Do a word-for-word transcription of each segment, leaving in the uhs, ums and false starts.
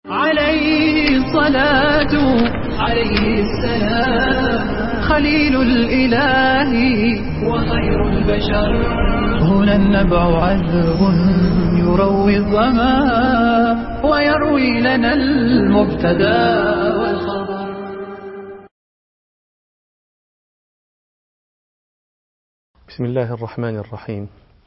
عليه الصلاة عليه السلام خليل الإله وخير البشر. هنا النبع عذب يروي الظما ويروي لنا المبتدا والخبر. بسم الله الرحمن الرحيم.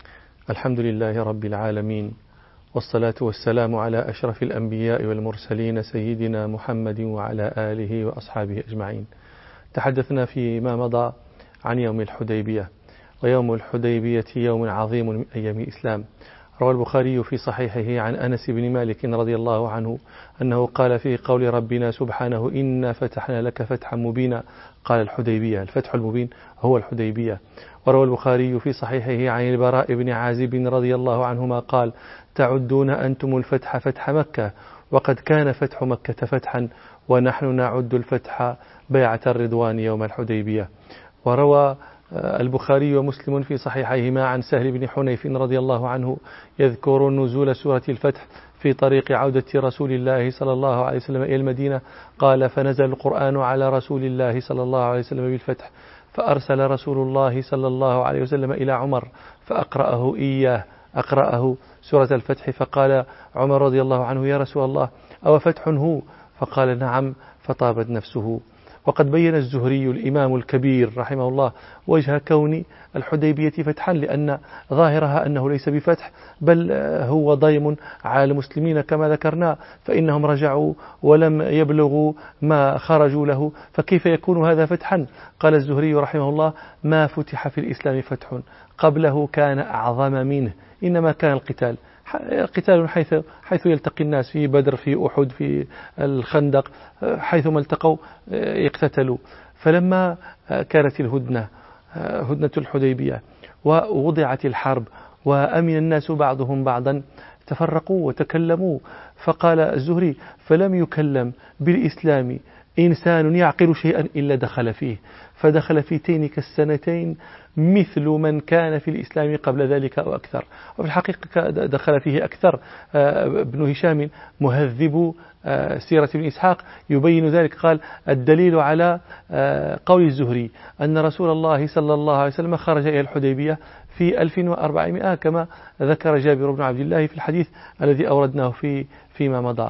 الحمد لله رب العالمين، والصلاة والسلام على أشرف الأنبياء والمرسلين سيدنا محمد وعلى آله وأصحابه أجمعين. تحدثنا فيما مضى عن يوم الحديبية، ويوم الحديبية يوم عظيم من أيام الإسلام. روى البخاري في صحيحه عن أنس بن مالك رضي الله عنه أنه قال في قول ربنا سبحانه: إنا فتحنا لك فتحا مبينا. قال الحديبية، الفتح المبين هو الحديبية. وروى البخاري في صحيحه عن البراء بن عازب رضي الله عنهما قال: تعدون أنتم الفتح فتح مكة، وقد كان فتح مكة فتحا، ونحن نعد الفتح بيعة الرضوان يوم الحديبية. وروى البخاري ومسلم في صحيحيهما عن سهل بن حنيف رضي الله عنه يذكر نزول سورة الفتح في طريق عودة رسول الله صلى الله عليه وسلم إلى المدينة. قال: فنزل القرآن على رسول الله صلى الله عليه وسلم بالفتح، فأرسل رسول الله صلى الله عليه وسلم إلى عمر فأقرأه إياه أقرأه سورة الفتح. فقال عمر رضي الله عنه: يا رسول الله، أو فتح هو؟ فقال: نعم. فطابت نفسه. وقد بين الزهري الإمام الكبير رحمه الله وجه كون الحديبية فتحا، لأن ظاهرها أنه ليس بفتح، بل هو ضيم على المسلمين كما ذكرنا، فإنهم رجعوا ولم يبلغوا ما خرجوا له، فكيف يكون هذا فتحا؟ قال الزهري رحمه الله: ما فتح في الإسلام فتح قبله كان أعظم منه، إنما كان القتال قتال حيث حيث يلتقي الناس، في بدر، في أحد، في الخندق، حيثما التقوا يقتتلوا. فلما كانت الهدنة هدنة الحديبية ووضعت الحرب وأمن الناس بعضهم بعضا، تفرقوا وتكلموا. فقال الزهري: فلم يكلم بالإسلام إنسان يعقل شيئا إلا دخل فيه، فدخل في تلك السنتين مثل من كان في الإسلام قبل ذلك أو أكثر. وفي الحقيقة دخل فيه أكثر. ابن هشام مهذب سيرة ابن إسحاق يبين ذلك، قال: الدليل على قول الزهري أن رسول الله صلى الله عليه وسلم خرج إلى الحديبية في ألف وأربعمائة كما ذكر جابر بن عبد الله في الحديث الذي أوردناه في فيما مضى،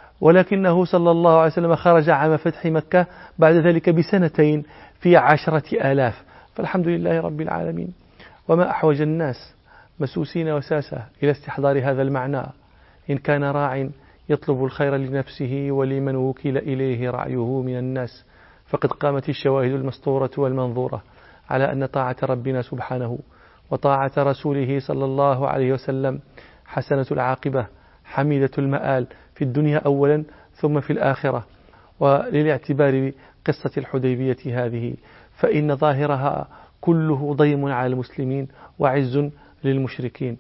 ولكنه صلى الله عليه وسلم خرج عام فتح مكة بعد ذلك بسنتين في عشرة آلاف. فالحمد لله رب العالمين. وما أحوج الناس مسوسين وساسة إلى استحضار هذا المعنى. إن كان راع يطلب الخير لنفسه ولمن وكل إليه رعيه من الناس، فقد قامت الشواهد المسطورة والمنظورة على أن طاعة ربنا سبحانه وطاعة رسوله صلى الله عليه وسلم حسنة العاقبة حميدة المآل في الدنيا أولا ثم في الآخرة. وللاعتبار بقصة الحديبية هذه، فإن ظاهرها كله ضيم على المسلمين وعز للمشركين،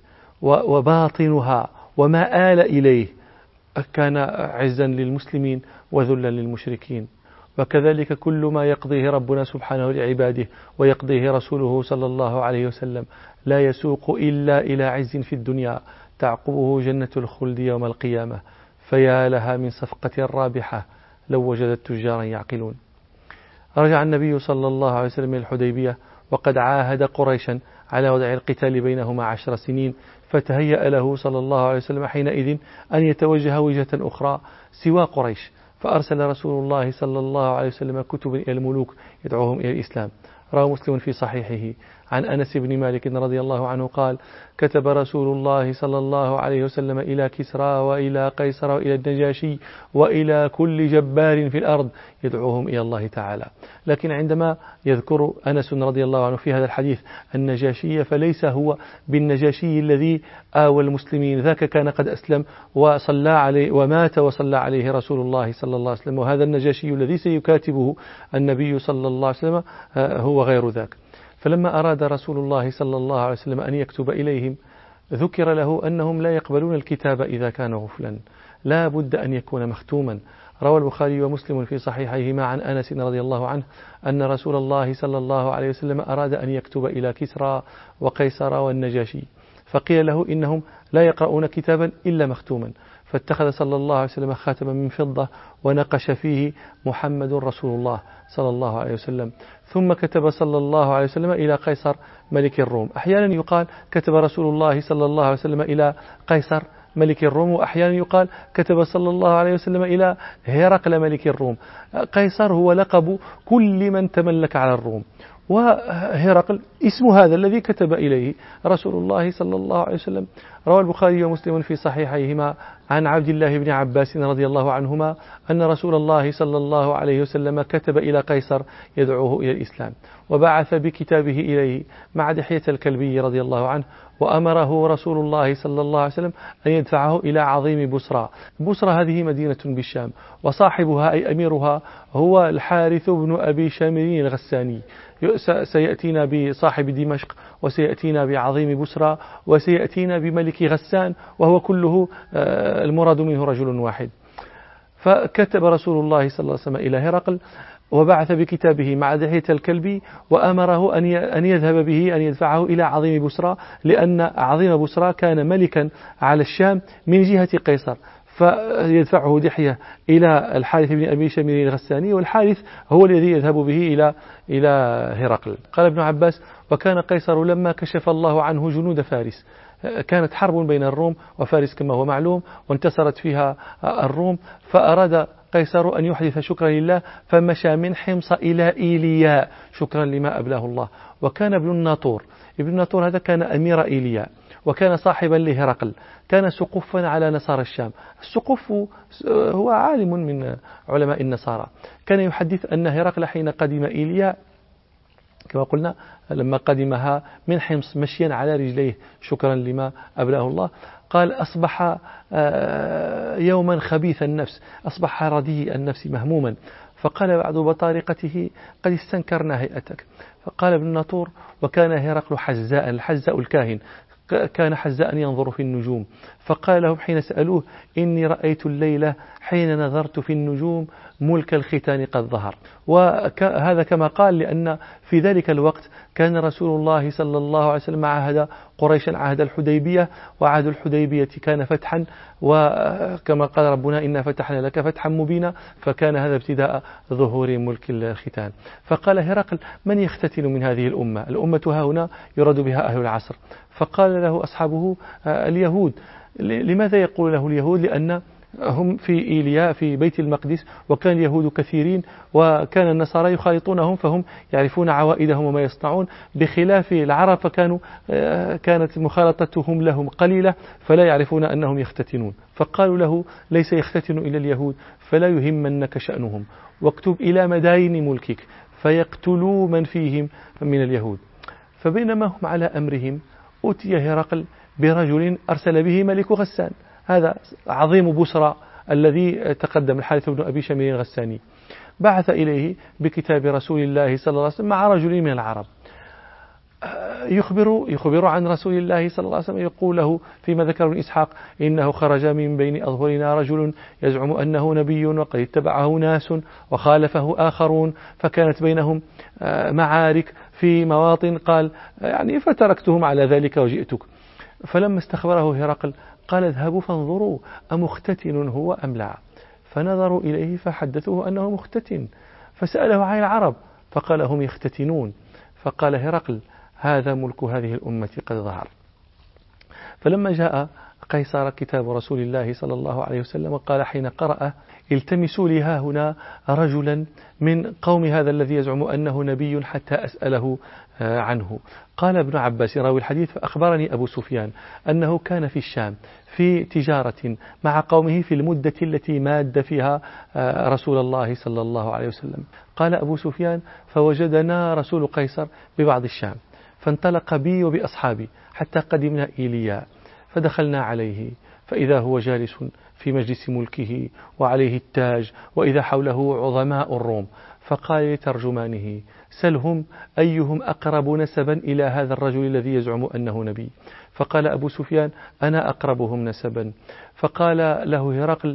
وباطنها وما آل إليه كان عزا للمسلمين وذلا للمشركين. وكذلك كل ما يقضيه ربنا سبحانه لعباده ويقضيه رسوله صلى الله عليه وسلم لا يسوق إلا إلى عز في الدنيا تعقبه جنة الخلد يوم القيامة. فيا لها من صفقة رابحة لو وجدت تجارا يعقلون. رجع النبي صلى الله عليه وسلم من الحديبية وقد عاهد قريشا على وضع القتال بينهما عشر سنين، فتهيأ له صلى الله عليه وسلم حينئذ أن يتوجه وجهة أخرى سوى قريش، فأرسل رسول الله صلى الله عليه وسلم كتبا إلى الملوك يدعوهم إلى الإسلام. روى مسلم في صحيحه عن أنس بن مالك رضي الله عنه قال: كتب رسول الله صلى الله عليه وسلم إلى كسرى وإلى قيصر وإلى النجاشي وإلى كل جبار في الأرض يدعوهم إلى الله تعالى. لكن عندما يذكر أنس رضي الله عنه في هذا الحديث النجاشي، فليس هو بالنجاشي الذي آوى المسلمين، ذاك كان قد أسلم وصلى عليه ومات وصلى عليه رسول الله صلى الله عليه وسلم، وهذا النجاشي الذي سيكاتبه النبي صلى الله عليه وسلم هو غير ذاك. فلما أراد رسول الله صلى الله عليه وسلم أن يكتب إليهم، ذكر له أنهم لا يقبلون الكتاب إذا كان غفلا، لا بد أن يكون مختوما. روى البخاري ومسلم في صحيحيهما عن أنس رضي الله عنه أن رسول الله صلى الله عليه وسلم أراد أن يكتب إلى كسرى وقيصر والنجاشي، فقيل له إنهم لا يقرؤون كتابا إلا مختوما، فاتخذ صلى الله عليه وسلم خاتما من فضة ونقش فيه محمد رسول الله صلى الله عليه وسلم. ثم كتب صلى الله عليه وسلم إلى قيصر ملك الروم. أحيانا يقال كتب رسول الله صلى الله عليه وسلم إلى قيصر ملك الروم، وأحيانا يقال كتب صلى الله عليه وسلم إلى هرقل ملك الروم. قيصر هو لقب كل من تملك على الروم، وهرقل اسم هذا الذي كتب إليه رسول الله صلى الله عليه وسلم. روى البخاري ومسلم في صحيحيهما عن عبد الله بن عباس رضي الله عنهما أن رسول الله صلى الله عليه وسلم كتب إلى قيصر يدعوه إلى الإسلام، وبعث بكتابه إليه مع دحية الكلبي رضي الله عنه، وأمره رسول الله صلى الله عليه وسلم أن يدفعه إلى عظيم بصرى. بصرى هذه مدينة بالشام، وصاحبها أي أميرها هو الحارث بن أبي شامرين الغساني. سيأتينا بصاحب دمشق، وسيأتينا بعظيم بصرى، وسيأتينا بملك غسان، وهو كله المراد منه رجل واحد. فكتب رسول الله صلى الله عليه وسلم إلى هرقل، وبعث بكتابه مع دحية الكلبي، وأمره أن يذهب به أن يدفعه إلى عظيم بصرى، لأن عظيم بصرى كان ملكا على الشام من جهة قيصر، فيدفعه دحية إلى الحارث بن أبي شمير الغساني، والحارث هو الذي يذهب به إلى إلى هرقل. قال ابن عباس: وكان قيصر لما كشف الله عنه جنود فارس، كانت حرب بين الروم وفارس كما هو معلوم، وانتصرت فيها الروم، فأراد قيصر أن يحدث شكرا لله، فمشى من حمص إلى إيلياء شكرا لما أبلاه الله. وكان ابن الناطور ابن الناطور هذا كان أمير إيلياء، وكان صاحبا لهرقل، كان سقفا على نصارى الشام. السقف هو عالم من علماء النصارى، كان يحدث أن هرقل حين قدم إيلياء كما قلنا لما قدمها من حمص مشيا على رجليه شكرا لما أبلاه الله، قال: أصبح يوما خبيث النفس، أصبح رديء النفس مهموما، فقال بعض بطارقته: قد استنكرنا هيئتك. فقال ابن الناطور: وكان هرقل حزاء، الحزاء الكاهن، كان حزاء ينظر في النجوم، فقال لهم حين سألوه: إني رأيت الليلة حين نظرت في النجوم ملك الختان قد ظهر. وهذا كما قال لأن في ذلك الوقت كان رسول الله صلى الله عليه وسلم عهد قريشا عهد الحديبية، وعهد الحديبية كان فتحا، وكما قال ربنا: إنا فتحنا لك فتحا مبينا، فكان هذا ابتداء ظهور ملك الختان. فقال هرقل: من يختتن من هذه الأمة؟ الأمة ها هنا يراد بها أهل العصر. فقال له أصحابه: اليهود. لماذا يقول له اليهود؟ لأن هم في إيلياء في بيت المقدس، وكان اليهود كثيرين، وكان النصارى يخالطونهم، فهم يعرفون عوائدهم وما يصنعون، بخلاف العرب فكانوا كانت مخالطتهم لهم قليلة، فلا يعرفون أنهم يختتنون. فقالوا له: ليس يختتن إلى اليهود، فلا يهمنك شأنهم، واكتب إلى مداين ملكك فيقتلوا من فيهم من اليهود. فبينما هم على أمرهم أتي هرقل برجل أرسل به ملك غسان، هذا عظيم بصرى الذي تقدم الحارث بن أبي شمير الغساني، بعث إليه بكتاب رسول الله صلى الله عليه وسلم مع رجل من العرب، يخبر يخبر عن رسول الله صلى الله عليه وسلم، يقول له فيما ذكر ابن إسحاق: إنه خرج من بين أظهرنا رجل يزعم أنه نبي، وقد اتبعه ناس وخالفه آخرون، فكانت بينهم معارك في مواطن، قال يعني فتركتهم على ذلك وجئتك. فلما استخبره هرقل قال: اذهبوا فانظروا أمختتن هو أم لا؟ فنظروا إليه فحدثوه أنه مختتن، فسأله عن العرب فقال: هم يختتنون. فقال هرقل: هذا ملك هذه الأمة قد ظهر. فلما جاء قيصر كتاب رسول الله صلى الله عليه وسلم قال حين قرأ: التمسوا لي ها هنا رجلا من قوم هذا الذي يزعم أنه نبي حتى أسأله عنه. قال ابن عباس راوي الحديث: فأخبرني أبو سفيان أنه كان في الشام في تجارة مع قومه في المدة التي ماد فيها رسول الله صلى الله عليه وسلم. قال أبو سفيان: فوجدنا رسول قيصر ببعض الشام، فانطلق بي وبأصحابي حتى قدمنا إيلياء، فدخلنا عليه فإذا هو جالس في مجلس ملكه وعليه التاج، وإذا حوله عظماء الروم، فقال لترجمانه: سلهم أيهم أقرب نسبا إلى هذا الرجل الذي يزعم أنه نبي. فقال أبو سفيان: أنا أقربهم نسبا. فقال له هرقل: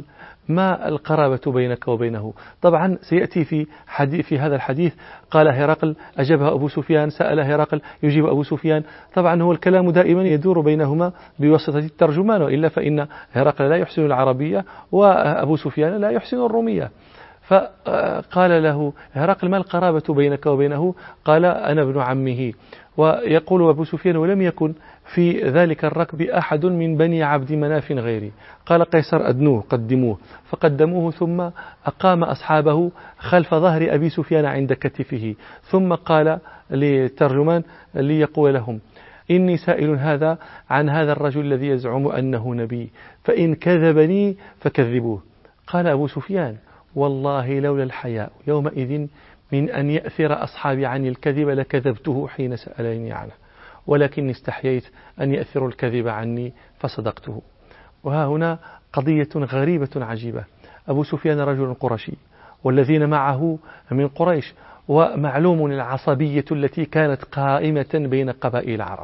ما القرابة بينك وبينه؟ طبعا سيأتي في حديث في هذا الحديث قال هرقل أجابها أبو سفيان، سأل هرقل يجيب أبو سفيان. طبعا هو الكلام دائما يدور بينهما بواسطة الترجمان، وإلا فإن هرقل لا يحسن العربية وأبو سفيان لا يحسن الرومية. فقال له هرقل ما القرابة بينك وبينه؟ قال أنا ابن عمه. ويقول أبو سفيان ولم يكن في ذلك الركب أحد من بني عبد مناف غيري. قال قيصر أدنوه قدموه، فقدموه ثم أقام أصحابه خلف ظهر أبي سفيان عند كتفه، ثم قال للترجمان ليقول لهم إني سائل هذا عن هذا الرجل الذي يزعم أنه نبي، فإن كذبني فكذبوه. قال أبو سفيان والله لولا الحياء يومئذ من أن يأثر أصحابي عني الكذب لكذبته حين سألني عنه، ولكني استحييت أن يأثروا الكذب عني فصدقته. وها هنا قضية غريبة عجيبة. أبو سفيان رجل قرشي والذين معه من قريش، ومعلوم العصبية التي كانت قائمة بين قبائل العرب.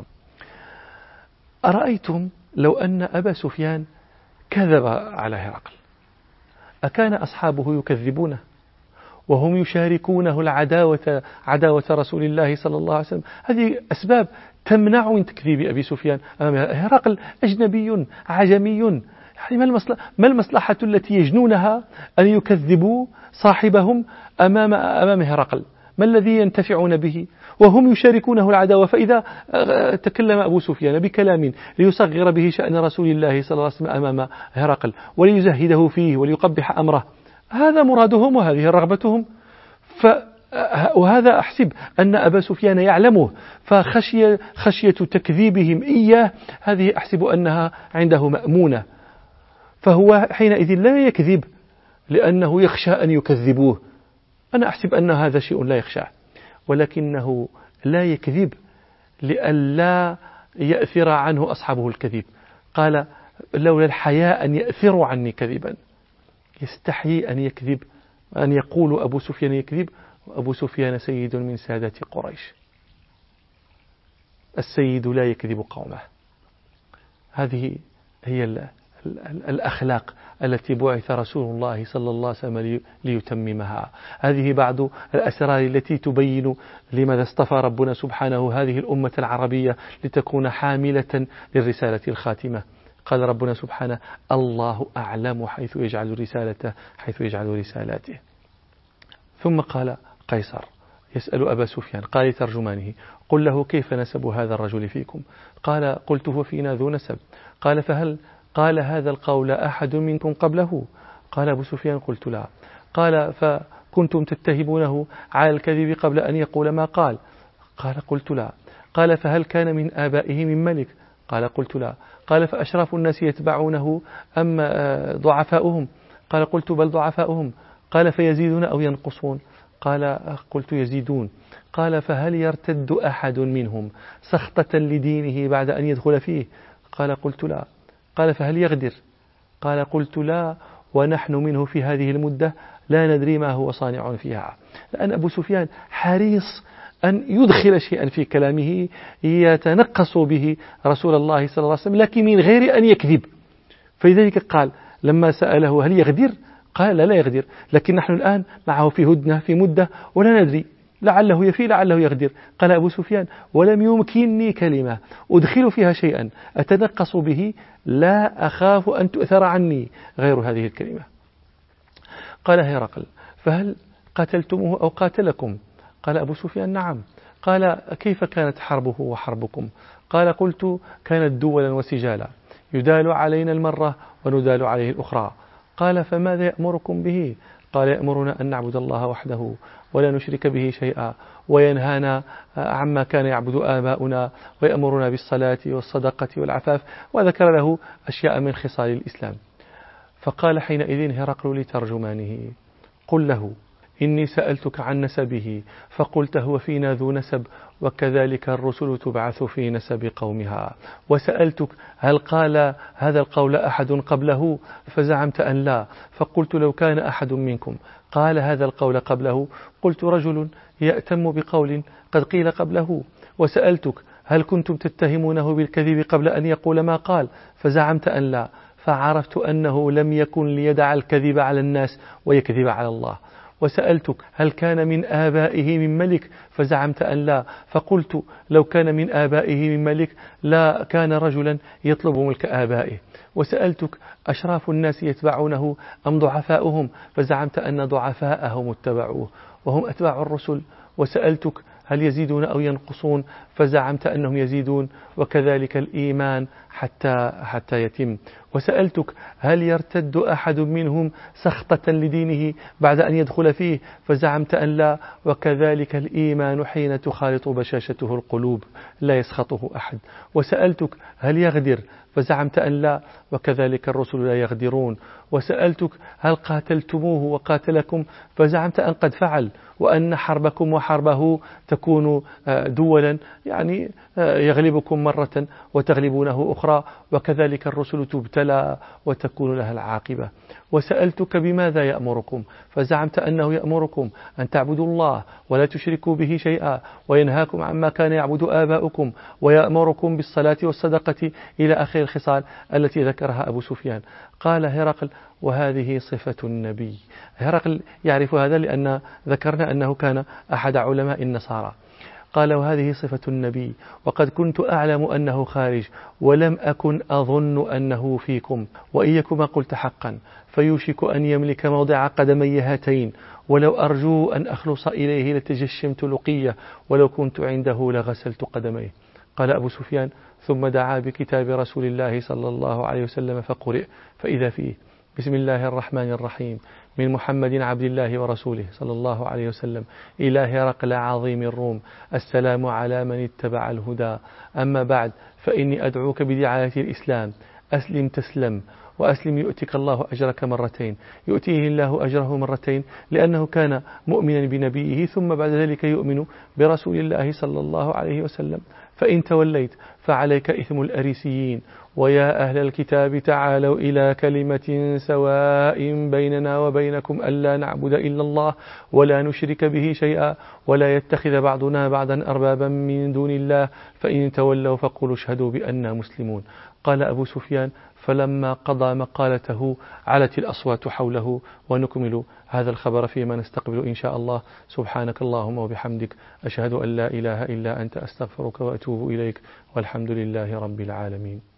أرأيتم لو أن أبا سفيان كذب على هرقل، أكان أصحابه يكذبونه وهم يشاركونه العداوة عداوة رسول الله صلى الله عليه وسلم؟ هذه أسباب تمنع من تكذيب أبي سفيان. هرقل أجنبي عجمي، يعني ما المصلحة التي يجنونها أن يكذبوا صاحبهم أمام أمام هرقل؟ ما الذي ينتفعون به وهم يشاركونه العداوة؟ فإذا تكلم أبو سفيان بكلام ليصغر به شأن رسول الله صلى الله عليه وسلم أمام هرقل وليزهده فيه وليقبح أمره، هذا مرادهم وهذه رغبتهم. ف وهذا أحسب أن أبا سفيان يعلمه، فخشية خشية تكذيبهم إياه هذه أحسب أنها عنده مأمونة، فهو حينئذ لا يكذب لأنه يخشى أن يكذبوه. أنا أحسب أن هذا شيء لا يخشى، ولكنه لا يكذب لئلا يأثر عنه أصحابه الكذب. قال لولا الحياء أن يأثروا عني كذبا، يستحيي أن يكذب، أن يقول أبو سفيان يكذب، وأبو سفيان سيد من سادة قريش. السيد لا يكذب قومه. هذه هي الأخلاق التي بعث رسول الله صلى الله عليه وسلم ليتممها. هذه بعض الأسرار التي تبين لماذا اصطفى ربنا سبحانه هذه الأمة العربية لتكون حاملة للرسالة الخاتمة. قال ربنا سبحانه الله أعلم حيث يجعل رسالته حيث يجعل رسالاته. ثم قال قيصر يسأل أبا سفيان قال لترجمانه قل له كيف نسب هذا الرجل فيكم؟ قال قلت هو فينا ذو نسب. قال فهل قال هذا القول أحد منكم قبله؟ قال أبو سفيان قلت لا. قال فكنتم تتهمونه على الكذب قبل أن يقول ما قال؟ قال قلت لا. قال فهل كان من آبائه من ملك؟ قال قلت لا. قال فأشراف الناس يتبعونه أم ضعفاؤهم؟ قال قلت بل ضعفاؤهم. قال فيزيدون أو ينقصون؟ قال قلت يزيدون. قال فهل يرتد أحد منهم سخطة لدينه بعد أن يدخل فيه؟ قال قلت لا. قال فهل يغدر؟ قال قلت لا، ونحن منه في هذه المدة لا ندري ما هو صانع فيها. لأن أبو سفيان حريص أن يدخل شيئا في كلامه يتنقص به رسول الله صلى الله عليه وسلم، لكن من غير أن يكذب. فلذلك قال لما سأله هل يغدر؟ قال لا لا يغدر، لكن نحن الآن معه في هدنة في مدة ولا ندري، لعله يفي لعله يغدر. قال أبو سفيان ولم يمكنني كلمة أدخل فيها شيئا أتنقص به لا أخاف أن تؤثر عني غير هذه الكلمة. قال هرقل فهل قتلتموه أو قاتلكم؟ قال أبو سفيان نعم. قال كيف كانت حربه وحربكم؟ قال قلت كانت دولا وسجالا يدال علينا المرة وندال عليه الأخرى. قال فماذا يأمركم به؟ قال يأمرنا أن نعبد الله وحده ولا نشرك به شيئا، وينهانا عما كان يعبد آباؤنا، ويأمرنا بالصلاة والصدقة والعفاف، وذكر له أشياء من خصال الإسلام. فقال حينئذ هرقل لترجمانه قل له إني سألتك عن نسبه فقلت هو فينا ذو نسب، وكذلك الرسل تبعث في نسب قومها. وسألتك هل قال هذا القول أحد قبله؟ فزعمت أن لا، فقلت لو كان أحد منكم قال هذا القول قبله قلت رجل يأتم بقول قد قيل قبله. وسألتك هل كنتم تتهمونه بالكذب قبل أن يقول ما قال؟ فزعمت أن لا، فعرفت أنه لم يكن ليدع الكذب على الناس ويكذب على الله. وسألتك هل كان من آبائه من ملك؟ فزعمت أن لا، فقلت لو كان من آبائه من ملك لا كان رجلا يطلب ملك آبائه. وسألتك أشراف الناس يتبعونه أم ضعفاؤهم؟ فزعمت أن ضعفاءهم اتبعوه وهم أتباع الرسل. وسألتك هل يزيدون أو ينقصون؟ فزعمت أنهم يزيدون، وكذلك الإيمان حتى حتى يتم. وسألتك هل يرتد أحد منهم سخطة لدينه بعد أن يدخل فيه؟ فزعمت أن لا، وكذلك الإيمان حين تخالط بشاشته القلوب لا يسخطه أحد. وسألتك هل يغدر؟ فزعمت أن لا، وكذلك الرسل لا يغدرون. وسألتك هل قاتلتموه وقاتلكم؟ فزعمت أن قد فعل، وأن حربكم وحربه تكون دولا، يعني يغلبكم مرة وتغلبونه أخرى، وكذلك الرسل تبتلى وتكون لها العاقبة. وسألتك بماذا يأمركم؟ فزعمت أنه يأمركم أن تعبدوا الله ولا تشركوا به شيئا، وينهاكم عما كان يعبد آباؤكم، ويأمركم بالصلاة والصدقة إلى آخر الخصال التي ذكرها أبو سفيان. قال هرقل وهذه صفة النبي. هرقل يعرف هذا لأن ذكرنا أنه كان أحد علماء النصارى. قال وهذه صفة النبي، وقد كنت أعلم أنه خارج، ولم أكن أظن أنه فيكم، وإيكما قلت حقا، فيوشك أن يملك موضع قدمي هاتين، ولو أرجو أن أخلص إليه لتجشمت لقية، ولو كنت عنده لغسلت قدميه. قال أبو سفيان ثم دعا بكتاب رسول الله صلى الله عليه وسلم فقرئ، فإذا فيه بسم الله الرحمن الرحيم من محمد عبد الله ورسوله صلى الله عليه وسلم إلى هرقل عظيم الروم، السلام على من اتبع الهدى، أما بعد فإني أدعوك بدعاية الإسلام، أسلم تسلم، وأسلم يؤتك الله أجرك مرتين. يؤتيه الله أجره مرتين لأنه كان مؤمنا بنبيه ثم بعد ذلك يؤمن برسول الله صلى الله عليه وسلم. فإن توليت فعليك إثم الأريسيين. ويا أهل الكتاب تعالوا إلى كلمة سواء بيننا وبينكم ألا نعبد إلا الله ولا نشرك به شيئا ولا يتخذ بعضنا بعضا أربابا من دون الله، فإن تولوا فقولوا اشهدوا بأننا مسلمون. قال أبو سفيان فلما قضى مقالته علت الأصوات حوله. ونكمل هذا الخبر فيما نستقبل إن شاء الله. سبحانك اللهم وبحمدك، أشهد أن لا إله إلا أنت، أستغفرك وأتوب إليك، والحمد لله رب العالمين.